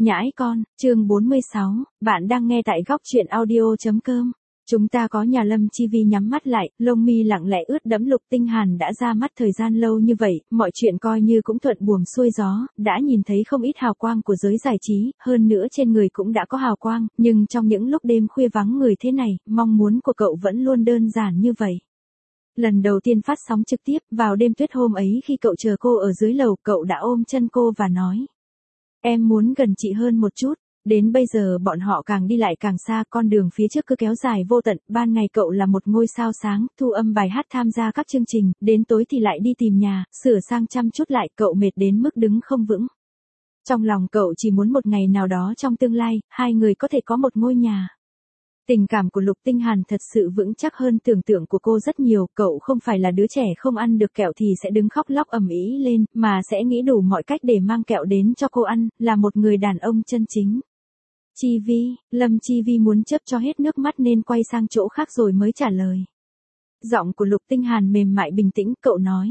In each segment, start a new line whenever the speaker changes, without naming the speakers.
Nhãi con, chương 46, bạn đang nghe tại góc truyện audio.com. Chúng ta có nhà. Lâm Chi Vi nhắm mắt lại, lông mi lặng lẽ ướt đẫm. Lục Tinh Hàn đã ra mắt thời gian lâu như vậy, mọi chuyện coi như cũng thuận buồm xuôi gió, đã nhìn thấy không ít hào quang của giới giải trí, hơn nữa trên người cũng đã có hào quang, nhưng trong những lúc đêm khuya vắng người thế này, mong muốn của cậu vẫn luôn đơn giản như vậy. Lần đầu tiên phát sóng trực tiếp, vào đêm tuyết hôm ấy khi cậu chờ cô ở dưới lầu, cậu đã ôm chân cô và nói: "Em muốn gần chị hơn một chút." Đến bây giờ bọn họ càng đi lại càng xa, con đường phía trước cứ kéo dài vô tận, ban ngày cậu là một ngôi sao sáng, thu âm bài hát, tham gia các chương trình, đến tối thì lại đi tìm nhà, sửa sang chăm chút lại, cậu mệt đến mức đứng không vững. Trong lòng cậu chỉ muốn một ngày nào đó trong tương lai, hai người có thể có một ngôi nhà. Tình cảm của Lục Tinh Hàn thật sự vững chắc hơn tưởng tượng của cô rất nhiều, cậu không phải là đứa trẻ không ăn được kẹo thì sẽ đứng khóc lóc ầm ĩ lên, mà sẽ nghĩ đủ mọi cách để mang kẹo đến cho cô ăn, là một người đàn ông chân chính. Chi Vi, Lâm Chi Vi muốn chớp cho hết nước mắt nên quay sang chỗ khác rồi mới trả lời. Giọng của Lục Tinh Hàn mềm mại bình tĩnh, cậu nói: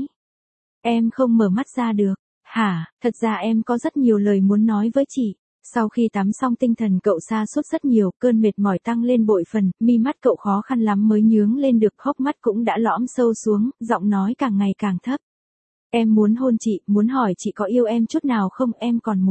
"Em không mở mắt ra được." "Hả, thật ra em có rất nhiều lời muốn nói với chị." Sau khi tắm xong tinh thần cậu sa sút rất nhiều, cơn mệt mỏi tăng lên bội phần, mi mắt cậu khó khăn lắm mới nhướng lên được, hốc mắt cũng đã lõm sâu xuống, giọng nói càng ngày càng thấp. "Em muốn hôn chị, muốn hỏi chị có yêu em chút nào không, em còn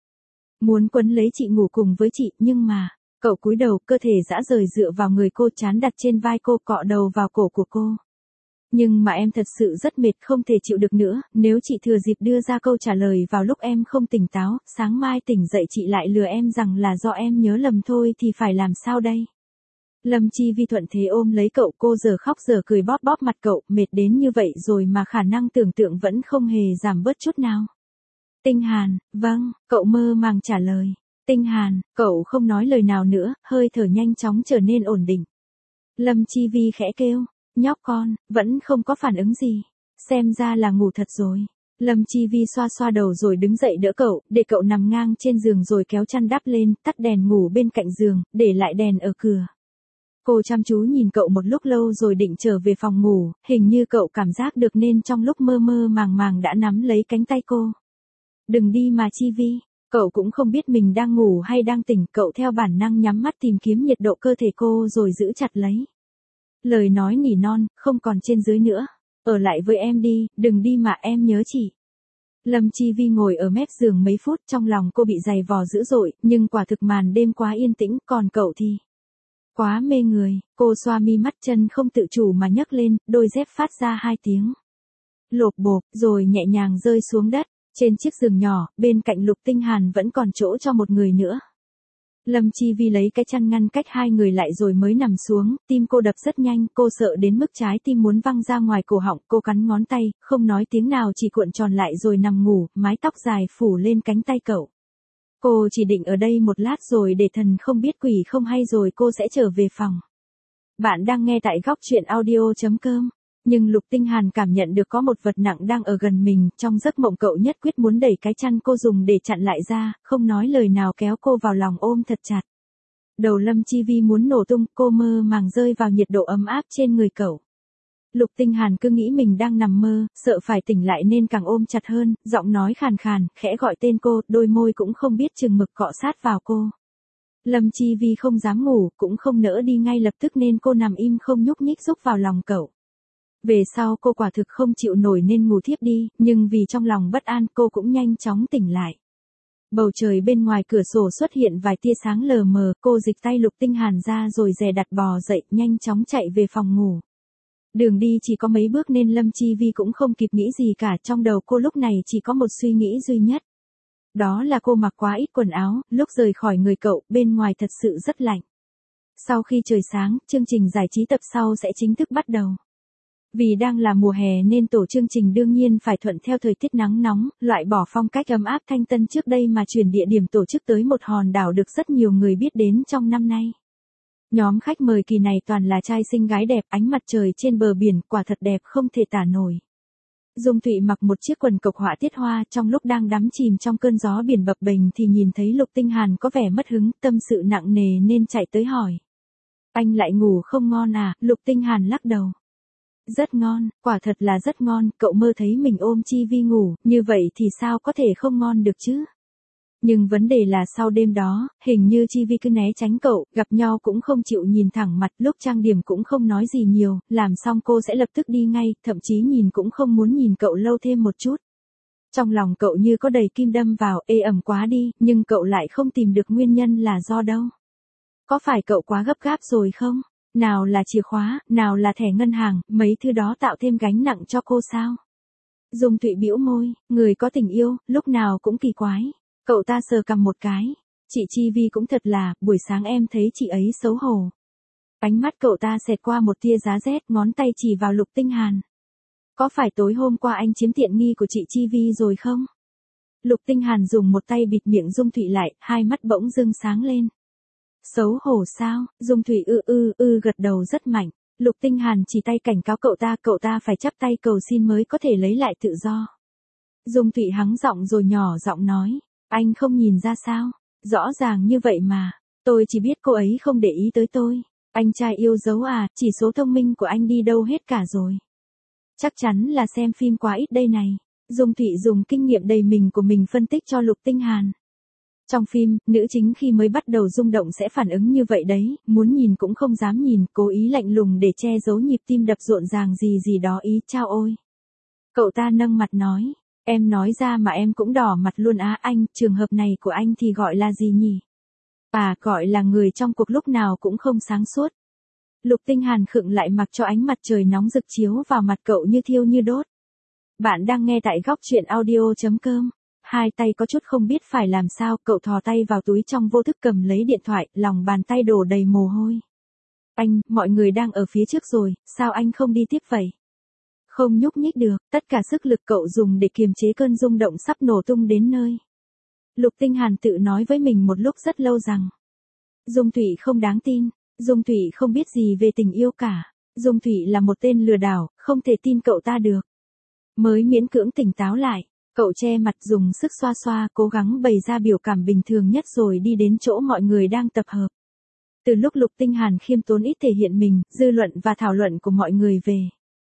muốn quấn lấy chị, ngủ cùng với chị, nhưng mà..." Cậu cúi đầu, cơ thể dã rời dựa vào người cô, trán đặt trên vai cô, cọ đầu vào cổ của cô. "Nhưng mà em thật sự rất mệt, không thể chịu được nữa, nếu chị thừa dịp đưa ra câu trả lời vào lúc em không tỉnh táo, sáng mai tỉnh dậy chị lại lừa em rằng là do em nhớ lầm thôi thì phải làm sao đây?" Lâm Chi Vi thuận thế ôm lấy cậu, cô giờ khóc giờ cười bóp bóp mặt cậu, mệt đến như vậy rồi mà khả năng tưởng tượng vẫn không hề giảm bớt chút nào. "Tinh Hàn, vâng," cậu mơ màng trả lời. "Tinh Hàn." Cậu không nói lời nào nữa, hơi thở nhanh chóng trở nên ổn định. Lâm Chi Vi khẽ kêu: "Nhóc con." Vẫn không có phản ứng gì. Xem ra là ngủ thật rồi. Lâm Chi Vi xoa xoa đầu rồi đứng dậy đỡ cậu, để cậu nằm ngang trên giường rồi kéo chăn đắp lên, tắt đèn ngủ bên cạnh giường, để lại đèn ở cửa. Cô chăm chú nhìn cậu một lúc lâu rồi định trở về phòng ngủ, hình như cậu cảm giác được nên trong lúc mơ mơ màng màng đã nắm lấy cánh tay cô. "Đừng đi mà Chi Vi." Cậu cũng không biết mình đang ngủ hay đang tỉnh, cậu theo bản năng nhắm mắt tìm kiếm nhiệt độ cơ thể cô rồi giữ chặt lấy. Lời nói nỉ non, không còn trên dưới nữa. "Ở lại với em đi, đừng đi mà, em nhớ chị." Lâm Chi Vi ngồi ở mép giường mấy phút, trong lòng cô bị giày vò dữ dội, nhưng quả thực màn đêm quá yên tĩnh, còn cậu thì quá mê người. Cô xoa mi mắt, chân không tự chủ mà nhấc lên, đôi dép phát ra hai tiếng lộp bộp, rồi nhẹ nhàng rơi xuống đất. Trên chiếc giường nhỏ, bên cạnh Lục Tinh Hàn vẫn còn chỗ cho một người nữa. Lâm Chi Vi lấy cái chăn ngăn cách hai người lại rồi mới nằm xuống, tim cô đập rất nhanh, cô sợ đến mức trái tim muốn văng ra ngoài cổ họng, cô cắn ngón tay, không nói tiếng nào, chỉ cuộn tròn lại rồi nằm ngủ, mái tóc dài phủ lên cánh tay cậu. Cô chỉ định ở đây một lát rồi để thần không biết quỷ không hay rồi cô sẽ trở về phòng. Bạn đang nghe tại góc truyện audio.com. Nhưng Lục Tinh Hàn cảm nhận được có một vật nặng đang ở gần mình, trong giấc mộng cậu nhất quyết muốn đẩy cái chăn cô dùng để chặn lại ra, không nói lời nào kéo cô vào lòng ôm thật chặt. Đầu Lâm Chi Vi muốn nổ tung, cô mơ màng rơi vào nhiệt độ ấm áp trên người cậu. Lục Tinh Hàn cứ nghĩ mình đang nằm mơ, sợ phải tỉnh lại nên càng ôm chặt hơn, giọng nói khàn khàn, khẽ gọi tên cô, đôi môi cũng không biết chừng mực cọ sát vào cô. Lâm Chi Vi không dám ngủ, cũng không nỡ đi ngay lập tức nên cô nằm im không nhúc nhích rúc vào lòng cậu. Về sau cô quả thực không chịu nổi nên ngủ thiếp đi, nhưng vì trong lòng bất an cô cũng nhanh chóng tỉnh lại. Bầu trời bên ngoài cửa sổ xuất hiện vài tia sáng lờ mờ, cô dịch tay Lục Tinh Hàn ra rồi dè đặt bò dậy, nhanh chóng chạy về phòng ngủ. Đường đi chỉ có mấy bước nên Lâm Chi Vi cũng không kịp nghĩ gì cả, trong đầu cô lúc này chỉ có một suy nghĩ duy nhất. Đó là cô mặc quá ít quần áo, lúc rời khỏi người cậu, bên ngoài thật sự rất lạnh. Sau khi trời sáng, chương trình giải trí tập sau sẽ chính thức bắt đầu. Vì đang là mùa hè nên tổ chương trình đương nhiên phải thuận theo thời tiết nắng nóng, loại bỏ phong cách ấm áp thanh tân trước đây mà chuyển địa điểm tổ chức tới một hòn đảo được rất nhiều người biết đến trong năm nay. Nhóm khách mời kỳ này toàn là trai xinh gái đẹp, ánh mặt trời trên bờ biển, quả thật đẹp không thể tả nổi. Dung Thụy mặc một chiếc quần cộc họa tiết hoa, trong lúc đang đắm chìm trong cơn gió biển bập bềnh thì nhìn thấy Lục Tinh Hàn có vẻ mất hứng, tâm sự nặng nề nên chạy tới hỏi: "Anh lại ngủ không ngon à?" Lục Tinh Hàn lắc đầu. "Rất ngon, quả thật là rất ngon, cậu mơ thấy mình ôm Chi Vi ngủ, như vậy thì sao có thể không ngon được chứ?" Nhưng vấn đề là sau đêm đó, hình như Chi Vi cứ né tránh cậu, gặp nhau cũng không chịu nhìn thẳng mặt, lúc trang điểm cũng không nói gì nhiều, làm xong cô sẽ lập tức đi ngay, thậm chí nhìn cũng không muốn nhìn cậu lâu thêm một chút. Trong lòng cậu như có đầy kim đâm vào, ê ẩm quá đi, nhưng cậu lại không tìm được nguyên nhân là do đâu. Có phải cậu quá gấp gáp rồi không? Nào là chìa khóa, nào là thẻ ngân hàng, mấy thứ đó tạo thêm gánh nặng cho cô sao? Dung Thụy bĩu môi, người có tình yêu, lúc nào cũng kỳ quái. Cậu ta sờ cằm một cái. Chị Chi Vi cũng thật là, buổi sáng em thấy chị ấy xấu hổ. Ánh mắt cậu ta xẹt qua một tia giá rét, ngón tay chỉ vào Lục Tinh Hàn. Có phải tối hôm qua anh chiếm tiện nghi của chị Chi Vi rồi không? Lục Tinh Hàn dùng một tay bịt miệng Dung Thụy lại, hai mắt bỗng dưng sáng lên. Xấu hổ sao? Dung Thụy gật đầu rất mạnh. Lục Tinh Hàn chỉ tay cảnh cáo cậu ta phải chắp tay cầu xin mới có thể lấy lại tự do. Dung Thụy hắng giọng rồi nhỏ giọng nói, anh không nhìn ra sao? Rõ ràng như vậy mà, tôi chỉ biết cô ấy không để ý tới tôi. Anh trai yêu dấu à, chỉ số thông minh của anh đi đâu hết cả rồi. Chắc chắn là xem phim quá ít đây này. Dung Thụy dùng kinh nghiệm đầy mình của mình phân tích cho Lục Tinh Hàn. Trong phim, nữ chính khi mới bắt đầu rung động sẽ phản ứng như vậy đấy, muốn nhìn cũng không dám nhìn, cố ý lạnh lùng để che giấu nhịp tim đập rộn ràng gì đó ý, chao ôi. Cậu ta nâng mặt nói, em nói ra mà em cũng đỏ mặt luôn á anh, trường hợp này của anh thì gọi là gì nhỉ? À, gọi là người trong cuộc lúc nào cũng không sáng suốt. Lục Tinh Hàn khựng lại mặc cho ánh mặt trời nóng rực chiếu vào mặt cậu như thiêu như đốt. Bạn đang nghe tại góc truyện audio.com. Hai tay có chút không biết phải làm sao, cậu thò tay vào túi trong vô thức cầm lấy điện thoại, lòng bàn tay đổ đầy mồ hôi. Anh, mọi người đang ở phía trước rồi, sao anh không đi tiếp vậy? Không nhúc nhích được, tất cả sức lực cậu dùng để kiềm chế cơn rung động sắp nổ tung đến nơi. Lục Tinh Hàn tự nói với mình một lúc rất lâu rằng, Dung Thụy không đáng tin, Dung Thụy không biết gì về tình yêu cả, Dung Thụy là một tên lừa đảo, không thể tin cậu ta được. Mới miễn cưỡng tỉnh táo lại, cậu che mặt dùng sức xoa xoa, cố gắng bày ra biểu cảm bình thường nhất rồi đi đến chỗ mọi người đang tập hợp. Từ lúc Lục Tinh Hàn khiêm tốn ít thể hiện mình, dư luận và thảo luận của mọi người về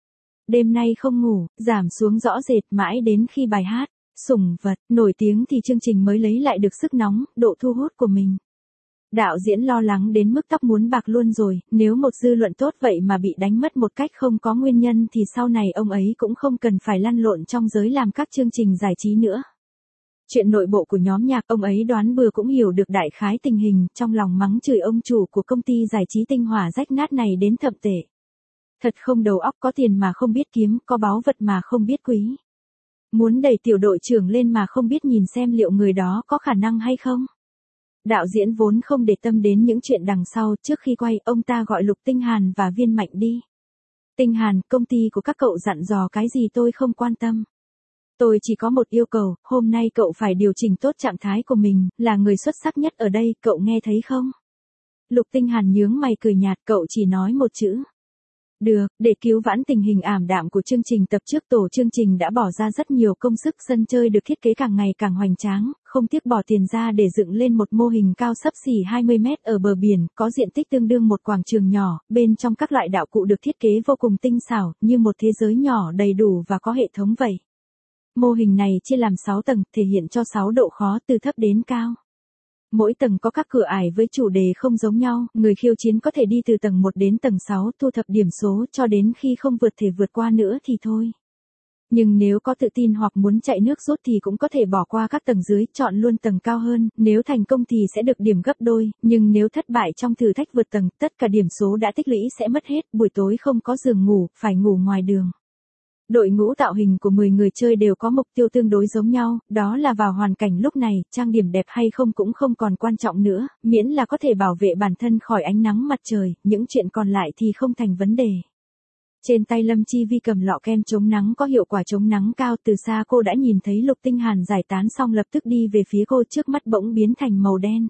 đêm nay không ngủ, giảm xuống rõ rệt mãi đến khi bài hát, sủng vật, nổi tiếng thì chương trình mới lấy lại được sức nóng, độ thu hút của mình. Đạo diễn lo lắng đến mức tóc muốn bạc luôn rồi, nếu một dư luận tốt vậy mà bị đánh mất một cách không có nguyên nhân thì sau này ông ấy cũng không cần phải lăn lộn trong giới làm các chương trình giải trí nữa. Chuyện nội bộ của nhóm nhạc ông ấy đoán bừa cũng hiểu được đại khái tình hình, trong lòng mắng chửi ông chủ của công ty giải trí Tinh Hỏa rách nát này đến thậm tệ. Thật không đầu óc, có tiền mà không biết kiếm, có báu vật mà không biết quý. Muốn đẩy tiểu đội trưởng lên mà không biết nhìn xem liệu người đó có khả năng hay không. Đạo diễn vốn không để tâm đến những chuyện đằng sau, trước khi quay, ông ta gọi Lục Tinh Hàn và Viên Mạnh đi. Tinh Hàn, công ty của các cậu dặn dò cái gì tôi không quan tâm. Tôi chỉ có một yêu cầu, hôm nay cậu phải điều chỉnh tốt trạng thái của mình, là người xuất sắc nhất ở đây, cậu nghe thấy không? Lục Tinh Hàn nhướng mày cười nhạt, cậu chỉ nói một chữ. Được, để cứu vãn tình hình ảm đạm của chương trình tập trước, tổ chương trình đã bỏ ra rất nhiều công sức, sân chơi được thiết kế càng ngày càng hoành tráng, không tiếc bỏ tiền ra để dựng lên một mô hình cao xấp xỉ 20 mét ở bờ biển, có diện tích tương đương một quảng trường nhỏ, bên trong các loại đạo cụ được thiết kế vô cùng tinh xảo, như một thế giới nhỏ đầy đủ và có hệ thống vậy. Mô hình này chia làm 6 tầng, thể hiện cho 6 độ khó từ thấp đến cao. Mỗi tầng có các cửa ải với chủ đề không giống nhau, người khiêu chiến có thể đi từ tầng 1 đến tầng 6, thu thập điểm số cho đến khi không vượt qua nữa thì thôi. Nhưng nếu có tự tin hoặc muốn chạy nước rút thì cũng có thể bỏ qua các tầng dưới, chọn luôn tầng cao hơn, nếu thành công thì sẽ được điểm gấp đôi, nhưng nếu thất bại trong thử thách vượt tầng, tất cả điểm số đã tích lũy sẽ mất hết, buổi tối không có giường ngủ, phải ngủ ngoài đường. Đội ngũ tạo hình của 10 người chơi đều có mục tiêu tương đối giống nhau, đó là vào hoàn cảnh lúc này, trang điểm đẹp hay không cũng không còn quan trọng nữa, miễn là có thể bảo vệ bản thân khỏi ánh nắng mặt trời, những chuyện còn lại thì không thành vấn đề. Trên tay Lâm Chi Vi cầm lọ kem chống nắng có hiệu quả chống nắng cao, từ xa cô đã nhìn thấy Lục Tinh Hàn giải tán xong lập tức đi về phía cô, trước mắt bỗng biến thành màu đen.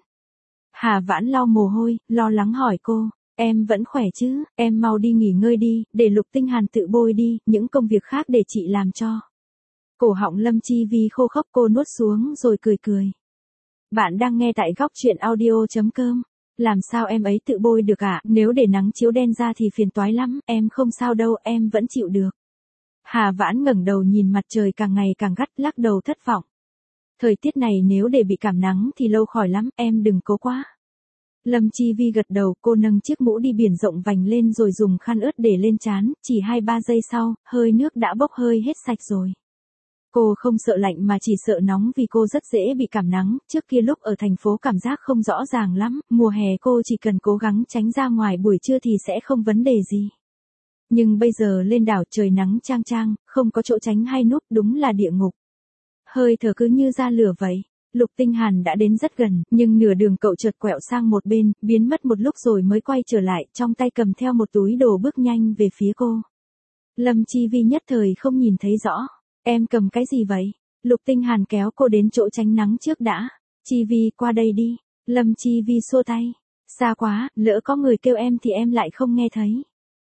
Hà Vãn lau mồ hôi, lo lắng hỏi cô. Em vẫn khỏe chứ, em mau đi nghỉ ngơi đi, để Lục Tinh Hàn tự bôi đi, những công việc khác để chị làm cho. Cổ họng Lâm Chi Vi khô khốc, cô nuốt xuống rồi cười cười. Bạn đang nghe tại góc truyện audio.com. Làm sao em ấy tự bôi được ạ, nếu để nắng chiếu đen ra thì phiền toái lắm, em không sao đâu, em vẫn chịu được. Hà Vãn ngẩng đầu nhìn mặt trời càng ngày càng gắt, lắc đầu thất vọng. Thời tiết này nếu để bị cảm nắng thì lâu khỏi lắm, em đừng cố quá. Lâm Chi Vi gật đầu, cô nâng chiếc mũ đi biển rộng vành lên rồi dùng khăn ướt để lên trán, chỉ 2-3 giây sau, hơi nước đã bốc hơi hết sạch rồi. Cô không sợ lạnh mà chỉ sợ nóng vì cô rất dễ bị cảm nắng, trước kia lúc ở thành phố cảm giác không rõ ràng lắm, mùa hè cô chỉ cần cố gắng tránh ra ngoài buổi trưa thì sẽ không vấn đề gì. Nhưng bây giờ lên đảo trời nắng chang chang, không có chỗ tránh hay núp, đúng là địa ngục. Hơi thở cứ như ra lửa vậy. Lục Tinh Hàn đã đến rất gần, nhưng nửa đường cậu chợt quẹo sang một bên, biến mất một lúc rồi mới quay trở lại, trong tay cầm theo một túi đồ bước nhanh về phía cô. Lâm Chi Vi nhất thời không nhìn thấy rõ. Em cầm cái gì vậy? Lục Tinh Hàn kéo cô đến chỗ tránh nắng trước đã. Chi Vi qua đây đi. Lâm Chi Vi xua tay. Xa quá, lỡ có người kêu em thì em lại không nghe thấy.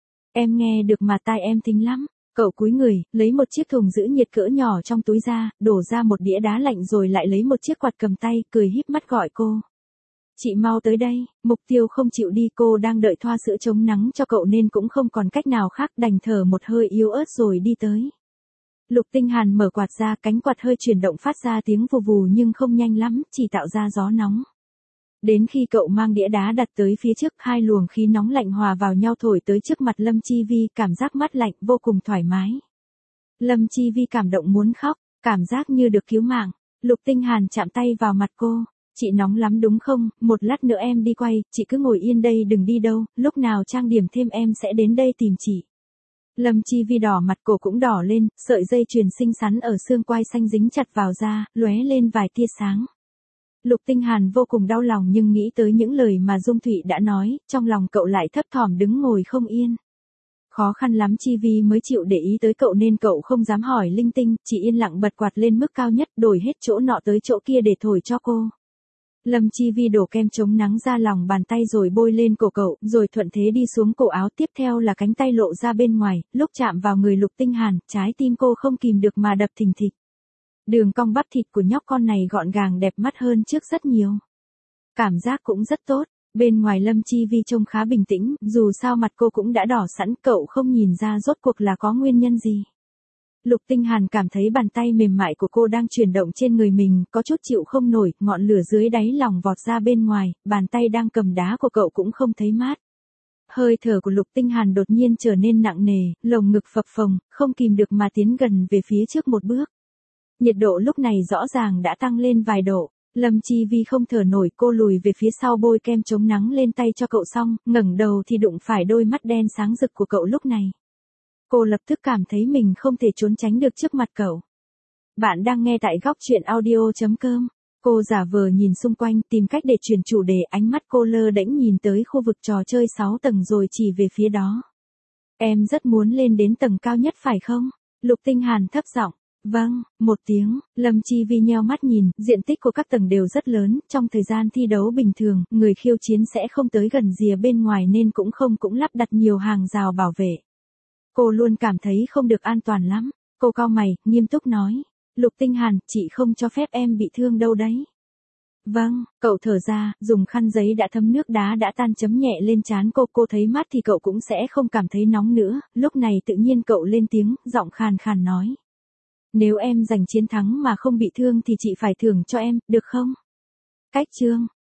Em nghe được mà tai em thính lắm. Cậu cúi người, lấy một chiếc thùng giữ nhiệt cỡ nhỏ trong túi ra, đổ ra một đĩa đá lạnh rồi lại lấy một chiếc quạt cầm tay, cười híp mắt gọi cô. Chị mau tới đây, mục tiêu không chịu đi, cô đang đợi thoa sữa chống nắng cho cậu nên cũng không còn cách nào khác, đành thở một hơi yếu ớt rồi đi tới. Lục Tinh Hàn mở quạt ra, cánh quạt hơi chuyển động phát ra tiếng vù vù nhưng không nhanh lắm, chỉ tạo ra gió nóng. Đến khi cậu mang đĩa đá đặt tới phía trước, hai luồng khí nóng lạnh hòa vào nhau thổi tới trước mặt Lâm Chi Vi, cảm giác mát lạnh vô cùng thoải mái. Lâm Chi Vi cảm động muốn khóc, cảm giác như được cứu mạng. Lục Tinh Hàn chạm tay vào mặt cô. Chị nóng lắm đúng không? Một lát nữa em đi quay, chị cứ ngồi yên đây đừng đi đâu, lúc nào trang điểm thêm em sẽ đến đây tìm chị. Lâm Chi Vi đỏ mặt, cổ cũng đỏ lên, sợi dây chuyền xinh xắn ở xương quai xanh dính chặt vào da, lóe lên vài tia sáng. Lục Tinh Hàn vô cùng đau lòng nhưng nghĩ tới những lời mà Dung Thụy đã nói, trong lòng cậu lại thấp thỏm đứng ngồi không yên. Khó khăn lắm Chi Vi mới chịu để ý tới cậu nên cậu không dám hỏi linh tinh, chỉ yên lặng bật quạt lên mức cao nhất, đổi hết chỗ nọ tới chỗ kia để thổi cho cô. Lâm Chi Vi đổ kem chống nắng ra lòng bàn tay rồi bôi lên cổ cậu, rồi thuận thế đi xuống cổ áo, tiếp theo là cánh tay lộ ra bên ngoài, lúc chạm vào người Lục Tinh Hàn, trái tim cô không kìm được mà đập thình thịch. Đường cong bắp thịt của nhóc con này gọn gàng đẹp mắt hơn trước rất nhiều. Cảm giác cũng rất tốt, bên ngoài Lâm Chi Vi trông khá bình tĩnh, dù sao mặt cô cũng đã đỏ sẵn, cậu không nhìn ra rốt cuộc là có nguyên nhân gì. Lục Tinh Hàn cảm thấy bàn tay mềm mại của cô đang chuyển động trên người mình, có chút chịu không nổi, ngọn lửa dưới đáy lòng vọt ra bên ngoài, bàn tay đang cầm đá của cậu cũng không thấy mát. Hơi thở của Lục Tinh Hàn đột nhiên trở nên nặng nề, lồng ngực phập phồng, không kìm được mà tiến gần về phía trước một bước. Nhiệt độ lúc này rõ ràng đã tăng lên vài độ. Lâm Chi Vi không thở nổi, cô lùi về phía sau bôi kem chống nắng lên tay cho cậu xong, ngẩng đầu thì đụng phải đôi mắt đen sáng rực của cậu lúc này. Cô lập tức cảm thấy mình không thể trốn tránh được trước mặt cậu. Bạn đang nghe tại góc truyện audio.com. Cô giả vờ nhìn xung quanh, tìm cách để chuyển chủ đề, ánh mắt cô lơ đễnh nhìn tới khu vực trò chơi 6 tầng rồi chỉ về phía đó. Em rất muốn lên đến tầng cao nhất phải không? Lục Tinh Hàn thấp giọng. Vâng, một tiếng, Lâm Chi Vi nheo mắt nhìn, diện tích của các tầng đều rất lớn, trong thời gian thi đấu bình thường, người khiêu chiến sẽ không tới gần rìa bên ngoài nên cũng lắp đặt nhiều hàng rào bảo vệ. Cô luôn cảm thấy không được an toàn lắm, cô cau mày, nghiêm túc nói, Lục Tinh Hàn, chị không cho phép em bị thương đâu đấy. Vâng, cậu thở ra, dùng khăn giấy đã thấm nước đá đã tan chấm nhẹ lên trán cô thấy mát thì cậu cũng sẽ không cảm thấy nóng nữa, lúc này tự nhiên cậu lên tiếng, giọng khàn khàn nói. Nếu em giành chiến thắng mà không bị thương thì chị phải thưởng cho em, được không? Cách chương.